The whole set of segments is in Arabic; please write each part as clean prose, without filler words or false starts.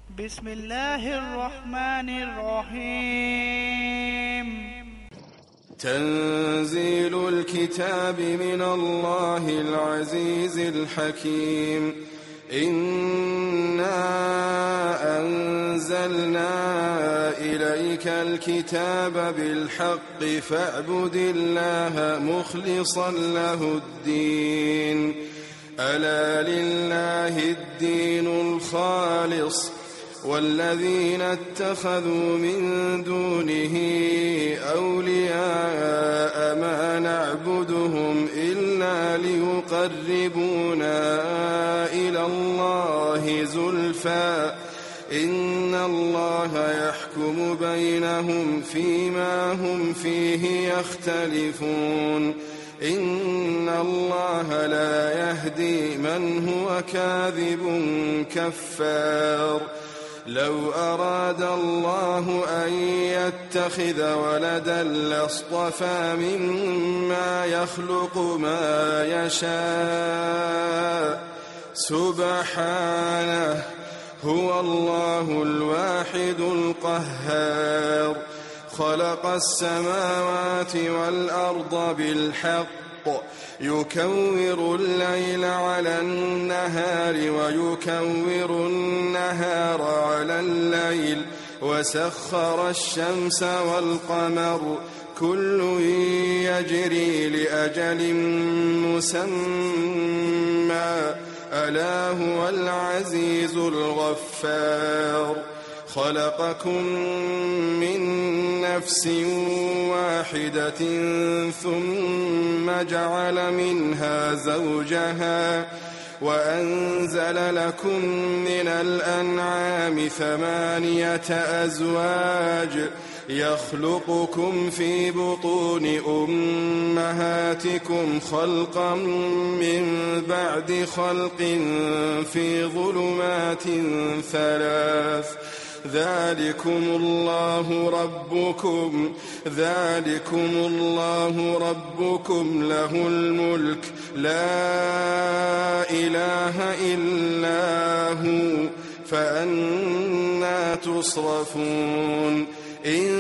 بسم الله الرحمن الرحيم. تنزيل الكتاب من الله العزيز الحكيم. إنا أنزلنا إليك الكتاب بالحق فاعبد الله مخلصا له الدين. ألا لله الدين الخالص والذين اتخذوا من دونه أولياء ما نعبدهم إلا ليقربونا إلى الله زلفى إن الله يحكم بينهم فيما هم فيه يختلفون. إن الله لا يهدي من هو كاذب كفار. لو أراد الله أن يتخذ ولدا لاصطفى مما يخلق ما يشاء سبحانه هو الله الواحد القهار. خلق السماوات والأرض بالحق يكور الليل على النهار ويكور النهار على الليل وسخر الشمس والقمر كل يجري لأجل مسمى ألا هو العزيز الغفار. خلقكم من نفس واحدة ثم جعل منها زوجها وأنزل لكم من الأنعام 8 أزواج يخلقكم في بطون أمهاتكم خلقا من بعد خلق في ظلمات 3 ذلكم الله ربكم له الملك لا إله إلا هو فأنى تصرفون. إن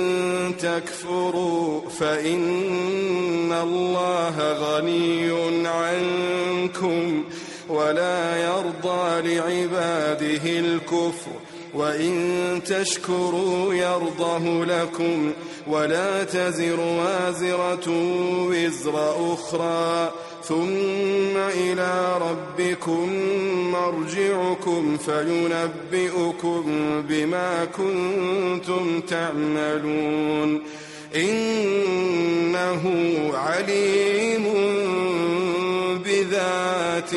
تكفروا فإن الله غني عنكم ولا يرضى لعباده الكفر وإن تشكروا يرضه لكم ولا تزر وازرة وزر أخرى ثم إلى ربكم مرجعكم فينبئكم بما كنتم تعملون. إنه عليم بذات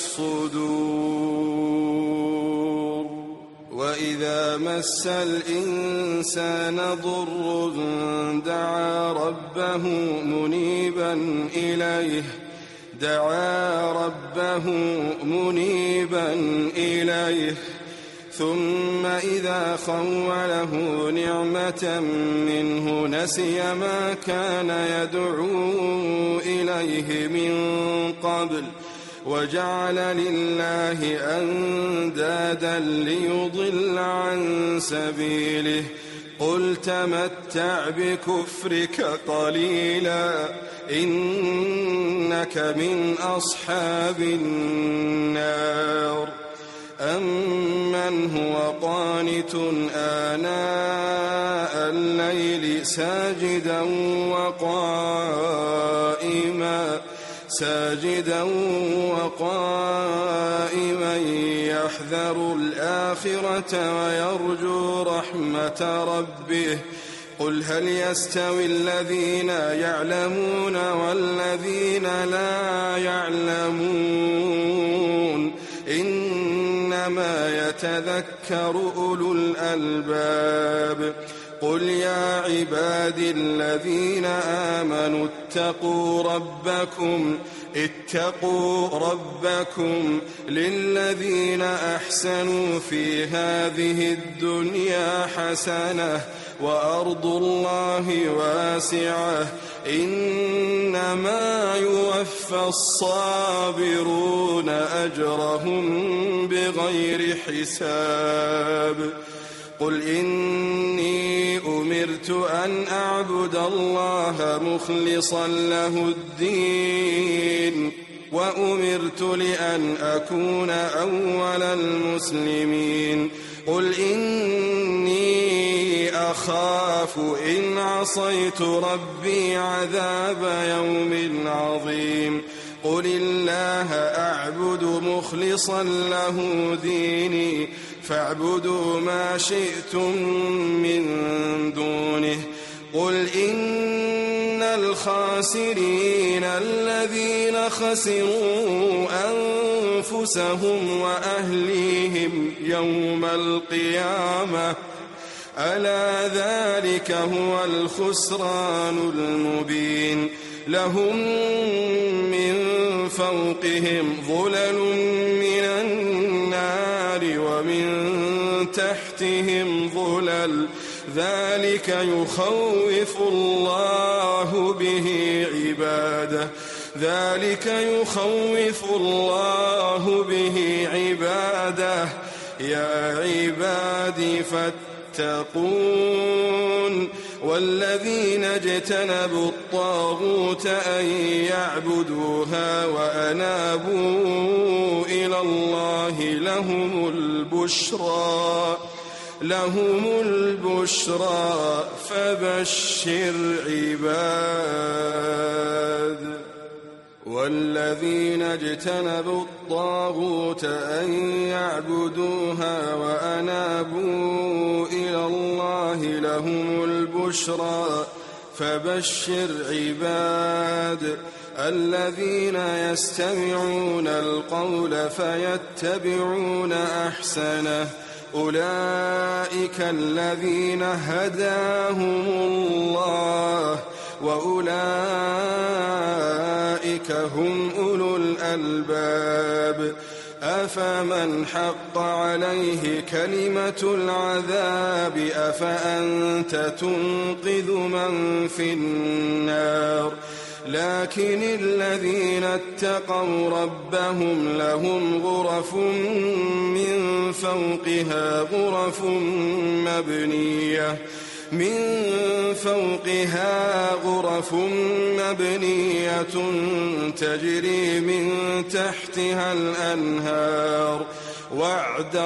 الصدور. وإذا مس الإنسان ضر دعا ربه منيبا إليه ثم إذا خوله نعمة منه نسي ما كان يدعو إليه من قبل وجعل لله أندادا ليضل عن سبيله. قل تمتع بكفرك قليلا إنك من أصحاب النار. أمن هو قانت آناء الليل ساجدا وقائما يحذر الآخرة ويرجو رحمة ربه. قل هل يستوي الذين يعلمون والذين لا يعلمون إنما يتذكر أولو الألباب. قل يا عبادي الذين آمنوا اتقوا ربكم للذين أحسنوا في هذه الدنيا حسنة وأرض الله واسعة إنما يوفى الصابرون أجرهم بغير حساب قل إني أمرت أن أعبد الله مخلصا له الدين وأمرت لأن أكون أول المسلمين قل إني أخاف إن عصيت ربي عذاب يوم عظيم قل الله أعبد مخلصا له ديني فاعبدوا ما شئتم من دونه قل إن الخاسرين الذين خسروا أنفسهم وأهليهم يوم القيامة ألا ذلك هو الخسران المبين لهم من فوقهم ظلل من النار ومن تحتهم ظلل ذلك يخوف الله به عباده يا عبادي فاتقون والذين اجتنبوا الطاغوت أن يعبدوها وأنابوا إلى الله لهم البشرى فبشر عباد والذين اجتنبوا الطاغوت أن يعبدوها وأنابوا إلى الله لهم البشرى فبشر عباد الذين يستمعون القول فيتبعون أحسنه أولئك الذين هداهم الله وأولئك هم أولو الألباب أفمن حق عليه كلمة العذاب أفأنت تنقذ من في النار لكن الذين اتقوا ربهم لهم غرف من فوقها غرف مبنية تجري من تحتها الأنهار وعد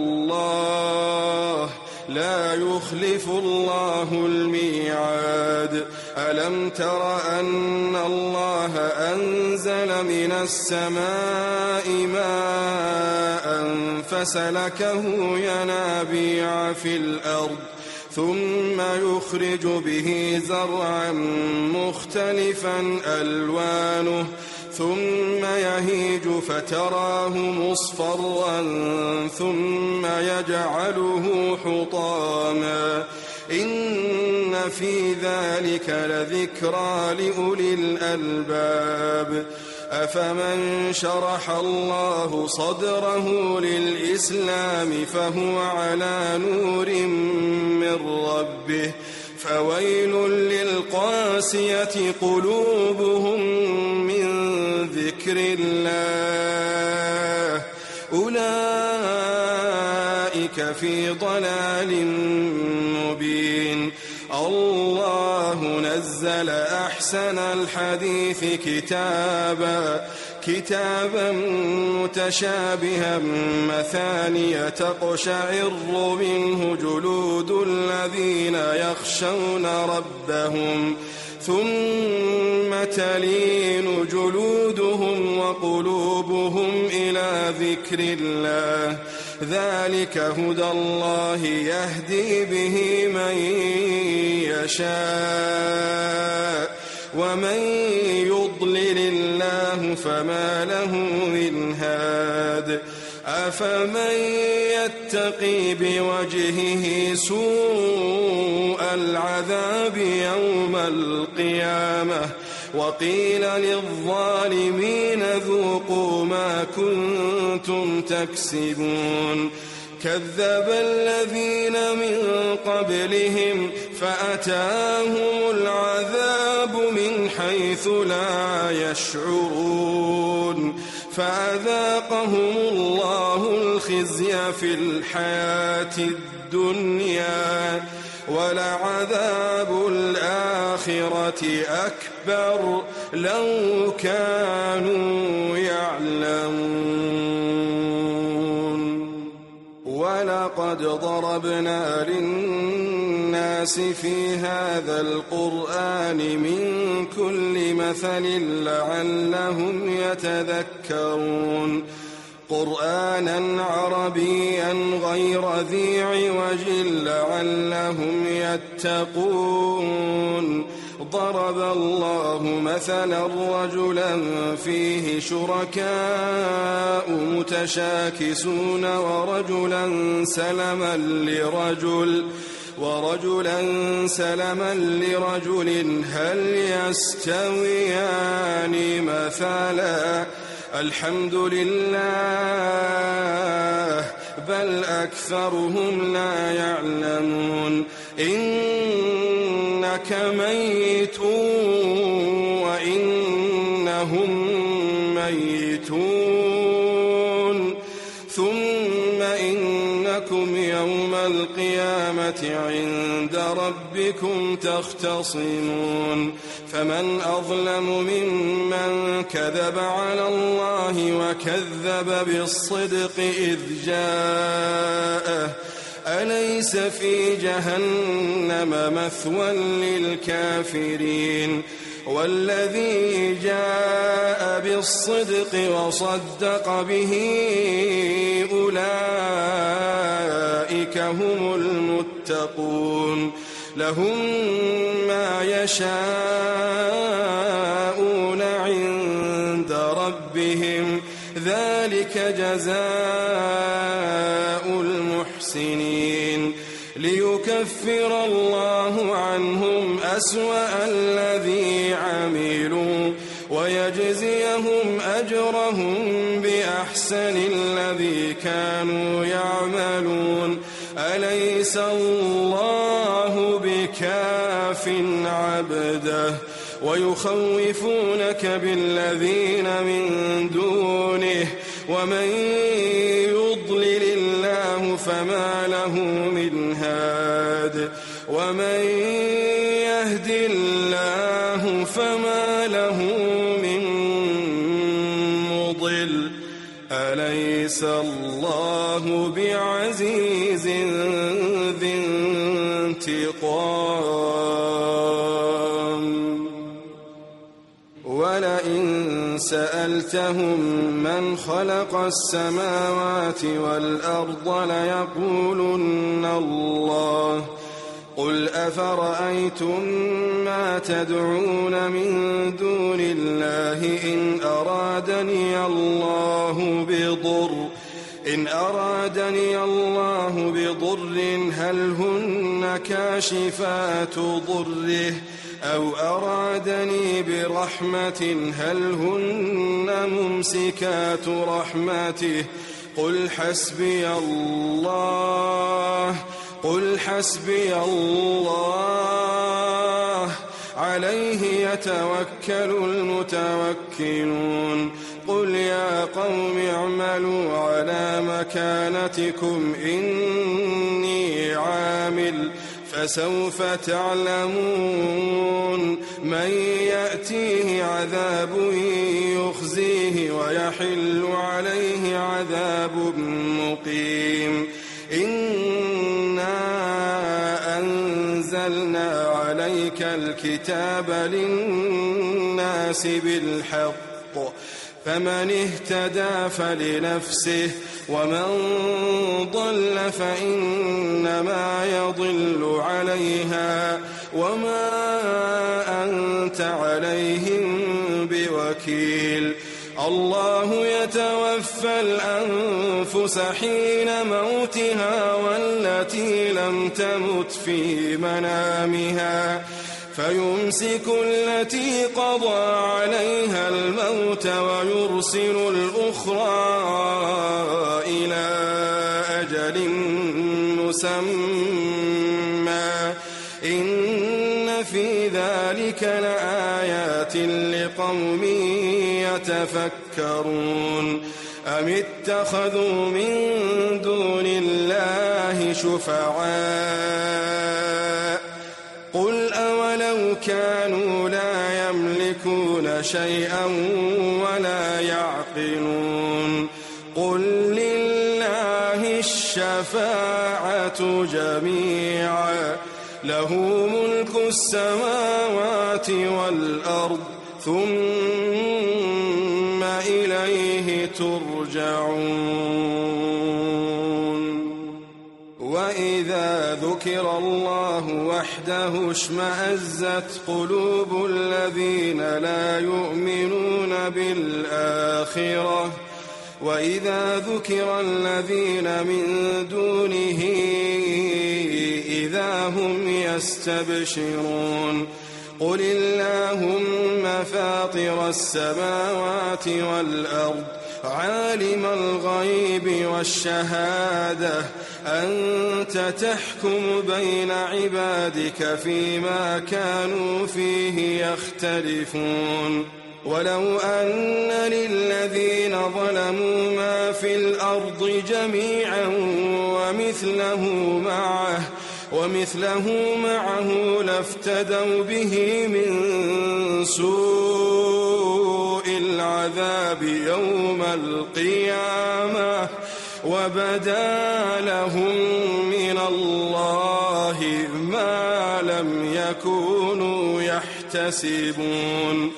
الله لا يخلف الله الميعاد ألم تر أن الله أنزل من السماء ماء فسلكه ينابيع في الأرض ثم يخرج به زرعا مختلفا ألوانه ثم يهيج فتراه مصفرا ثم يجعله حطاما إن في ذلك لذكرى لأولي الألباب أفمن شرح الله صدره للإسلام فهو على نور من ربه فويل للقاسية قلوبهم من ذكر الله أولئك في ضلال مبين الله نزل أحسن الحديث كتابا متشابها مثانية تقشعر منه جلود الذين يخشون ربهم ثم تلين جلودهم وقلوبهم إلى ذكر الله ذلك هدى الله يهدي به من يشاء ومن يضلل الله فما له من هاد أفمن يتقي بوجهه سوء العذاب يوم القيامة وقيل للظالمين ذوقوا ما كنتم تكسبون كذب الذين من قبلهم فأتاهم العذاب من حيث لا يشعرون فأذاقهم الله الخزي في الحياة الدنيا ولعذاب الآخرة أكبر لو كانوا يعلمون ولقد ضربنا للناس في هذا القرآن من كل مثل لعلهم يتذكرون قرآنا عربيا غير ذي عوج لعلهم يتقون ضرب الله مثلا رجلا فيه شركاء متشاكسون ورجلا سلما لرجل هل يستويان مثلا الحمد لله بل أكثرهم لا يعلمون إنك ميت وإنهم ميتون ثم إنكم يوم القيامة عند ربكم تختصمون فمن أظلم ممن كذب على الله وكذب بالصدق إذ جاءه أليس في جهنم مثوى للكافرين والذي جاء بالصدق وصدق به أولئك هم المتقون لهم ما يشاءون عند ربهم ذلك جزاء المحسنين ليكفر الله عنهم أسوأ الذي عملوا ويجزيهم أجرهم بأحسن الذي كانوا يعملون أليس الله بكاف عبده ويخوفونك بالذين من دونه ومن يضلل الله فما له من هاد ومن يهد الله فما له من مضل أليس الله بعزيز ذي انتقام ولئن سألتهم من خلق السماوات والأرض ليقولن الله قل أفرأيتم ما تدعون من دون الله إن أرادني الله بضر هل هن كاشفات ضره أو أرادني برحمة هل هن ممسكات رحمته قل حسبي الله عليه يتوكل المتوكلون قل يا قوم اعملوا على مكانتكم إني عامل فسوف تعلمون من يأتيه عذاب يخزيه ويحل عليه عذاب مقيم إنا أنزلنا عليك الكتاب للناس بالحق فمن اهتدى فلنفسه ومن ضل فإنما يضل عليها وما أنت عليهم بوكيل الله يتوفى الأنفس حين موتها والتي لم تمت في منامها فيمسك التي قضى عليها الموت ويرسل الأخرى إلى أجل مسمى إن في ذلك لآيات لقوم يتفكرون أم اتخذوا من دون الله شفعاء قل أولو كانوا لا يملكون شيئا ولا يعقلون قل لله الشفاعة جميعا له ملك السماوات والأرض ثم إليه ترجعون وإذا ذكر الله وحده اشمأزت قلوب الذين لا يؤمنون بالآخرة وإذا ذكر الذين من دونه إذا هم يستبشرون قل اللهم فاطر السماوات والأرض عالم الغيب والشهادة أنت تحكم بين عبادك فيما كانوا فيه يختلفون ولو أن للذين ظلموا ما في الأرض جميعا ومثله معه لافتدوا به من سوء العذاب يوم القيامة وبدا لهم من الله ما لم يكونوا يحتسبون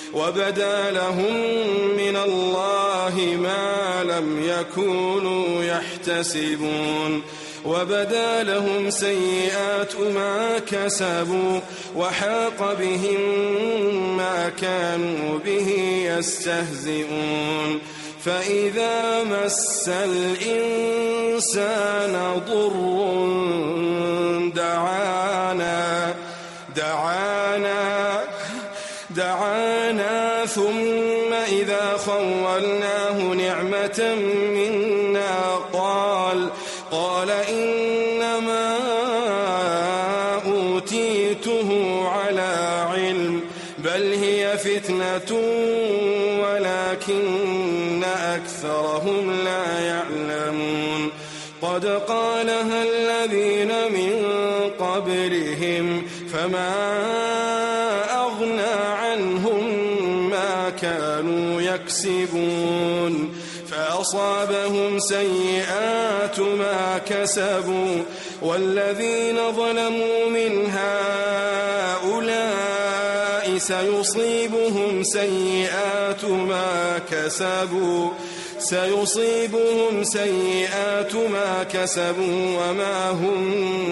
وبدا لهم سيئات ما كسبوا وحاق بهم ما كانوا به يستهزئون فإذا مس الإنسان ضر دعانا ثم إذا خولناه نعمة منا قال إنما أوتيته على علم بل هي فتنة ولكن أكثرهم لا يعلمون قد قالها الذين من قبلهم فما أغنى عنهم ما كانوا يكسبون فأصابهم سيئات ما كسبوا والذين ظلموا من هؤلاء سيصيبهم سيئات ما كسبوا وما هم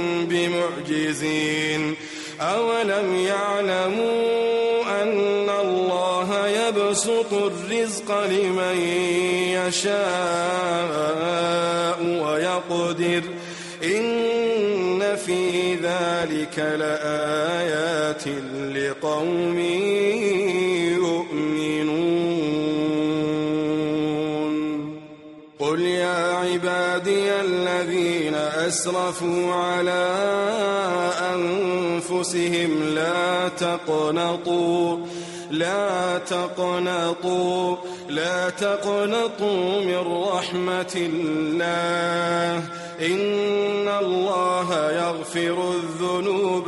بمعجزين أولم يعلموا أن الله يبسط الرزق لمن يشاء ويقدر إن في ذلك لآيات لقوم يؤمنون قل يا عبادي الذين أسرفوا على أنفسهم لا تقنطوا من رحمة الله إن الله يغفر الذنوب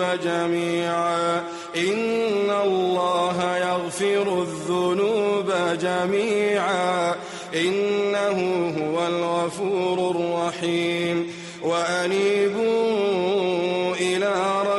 جميعا إنه هو الغفور الرحيم وأنيبوا إلى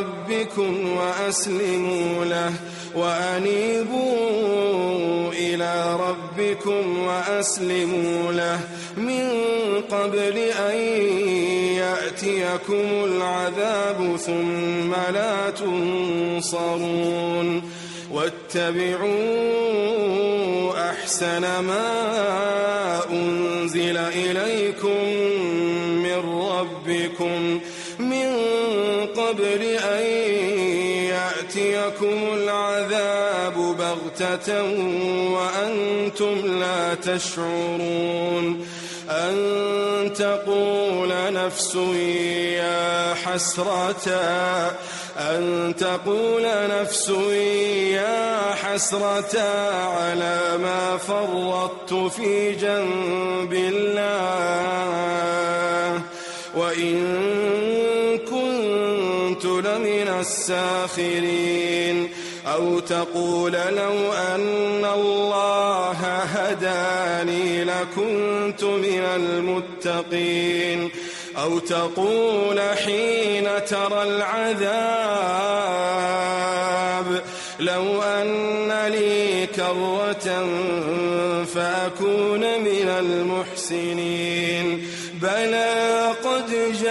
ربكم وأسلموا له من قبل أن يأتيكم العذاب ثم لا تنصرون واتبعوا أحسن ما أنزل إليكم من ربكم من قبل أن يأتيكم العذاب بغتة وأنتم لا تشعرون أن تقول نفس يا حسرة على ما فرطت في جنب الله وإن كنت لمن الساخرين أو تقول لو أن الله هداني لكنت من المتقين أو تقول حين ترى العذاب لو أن لي كرة فأكون من المحسنين بلى قد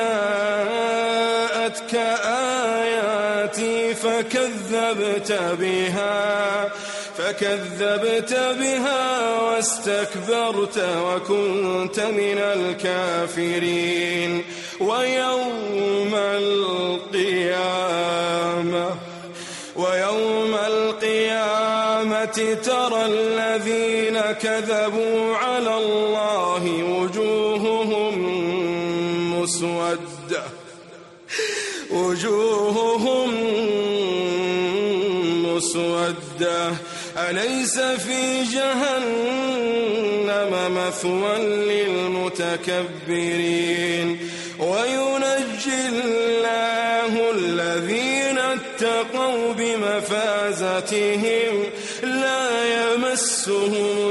جاءتك آياتي فكذبت بها واستكبرت وكنت من الكافرين ويوم القيامة ترى الذين كذبوا على الله وجوههم مسودة أليس في جهنم مثوى للمتكبرين وينجي الله الذين اتقوا بمفازتهم لا يمسهم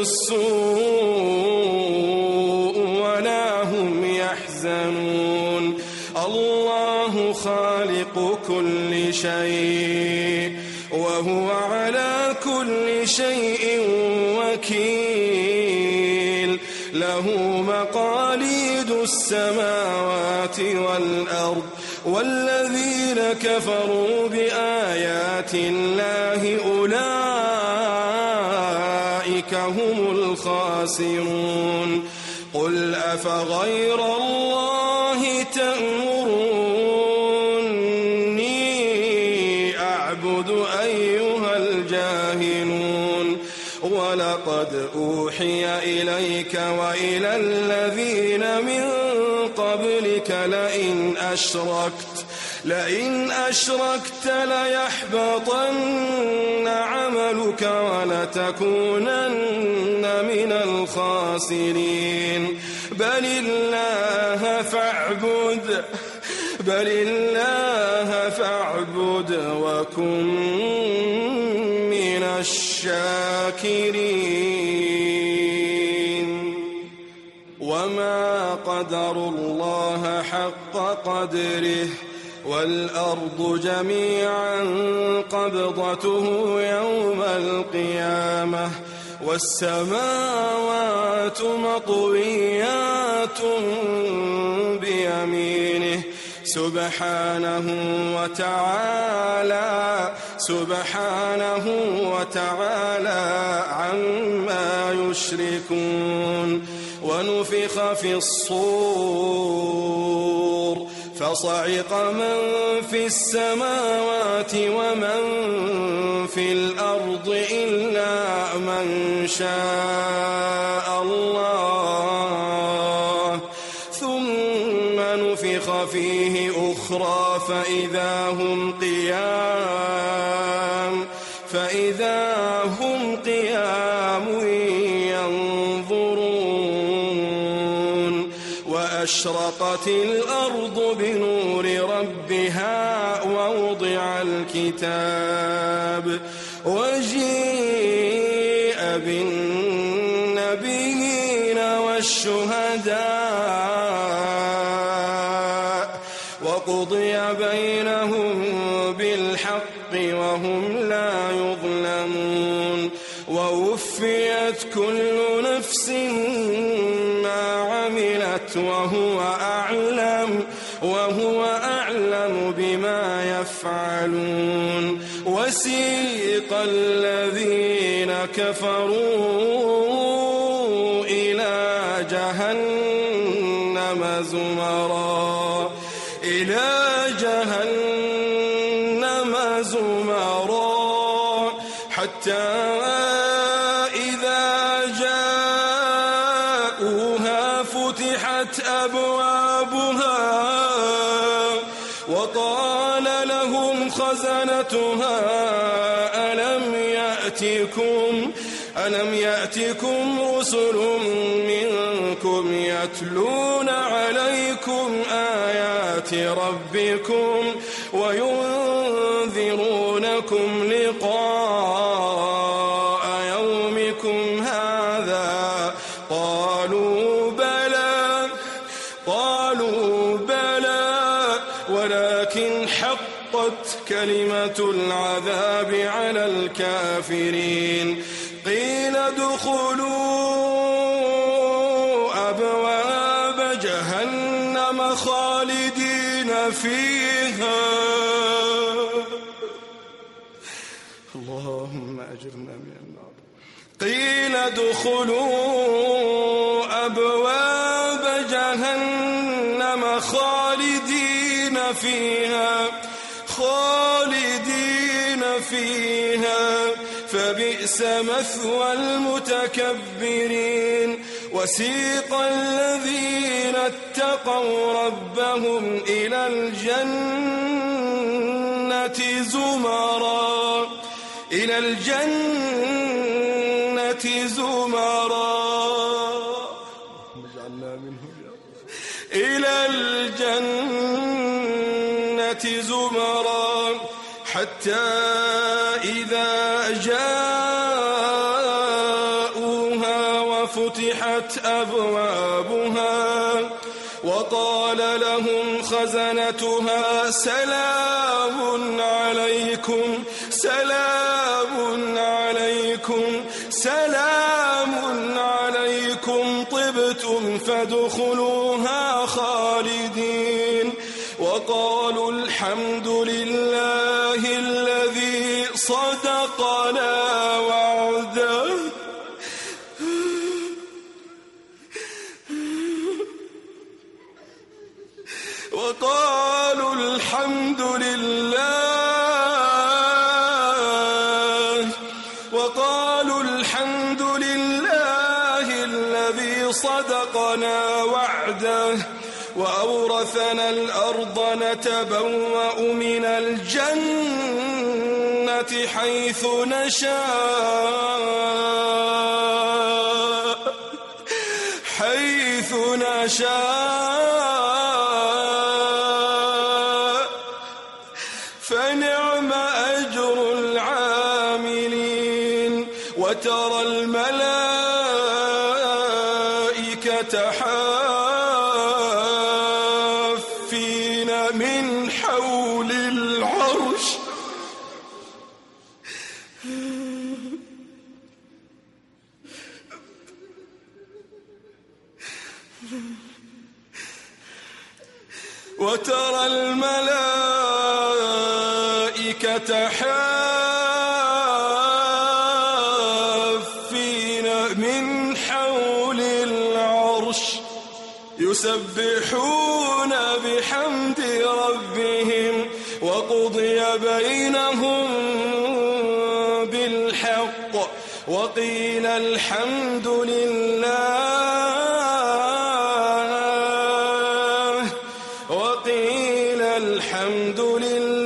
السوء ولا هم يحزنون الله خالق كل شيء وهو على كل شيء وكيل له مقاليد السماوات والأرض والذين كفروا بآيات الله أولئك هم الخاسرون قل أفغير الله تأمروني أعبد أيها الجاهلون ولقد أوحي إليك وإلى الذين من قبلك لئن أشركت ليحبطن عملك ولتكونن من الخاسرين بل الله فاعبد وكن من الشاكرين وما قدروا الله حق قدره والأرض جميعا قبضته يوم القيامة والسماوات مطويات بيمينه سبحانه وتعالى عما يشركون ونفخ في الصور فصعق من في السماوات ومن في الأرض إلا من شاء الله ثم نفخ فيه أخرى فإذا هم قيام ينظرون وأشرقت الأرض بنور ربها ووضع الكتاب وجيء بالنبيين والشهداء وقضي بينهم بالحق وهم لا يظلمون ووفيت كل نفس ما عملت وهو أعلم وهو أعلم بما يفعلون وسيق الذين كفروا إلى جهنم زمرا حتى إذا جاءوها فتحت أبوابها وقال لهم خزنتها ألم يأتكم رسل منكم يتلون عليكم آيات ربكم وينذرونكم لقاء يومكم هذا قالوا بلى ولكن حقت كلمة العذاب على الكافرين قيل ادخلوا أبواب جهنم خالدين فيها اللهم أجرنا من النار قيل ادخلوا أبواب جهنم خالدين فيها فبئس مثوى المتكبرين وسيق الذين اتقوا ربهم إلى الجنة زمرا حتى إذا جاءوها وفتحت أبوابها وقال لهم خزنتها سلام عليكم طبتم فادخلوها خالدين وقالوا الحمد لله الذي صدقنا وعده صدقنا وعده وأورثنا الأرض نتبوأ من الجنة حيث نشاء فنعم أجر العاملين وترى الملائكة حافين من حول العرش وترى الملائكة حافين من حول العرش يسبحون بحمد ربهم وقضي بينهم بالحق وقيل الحمد لله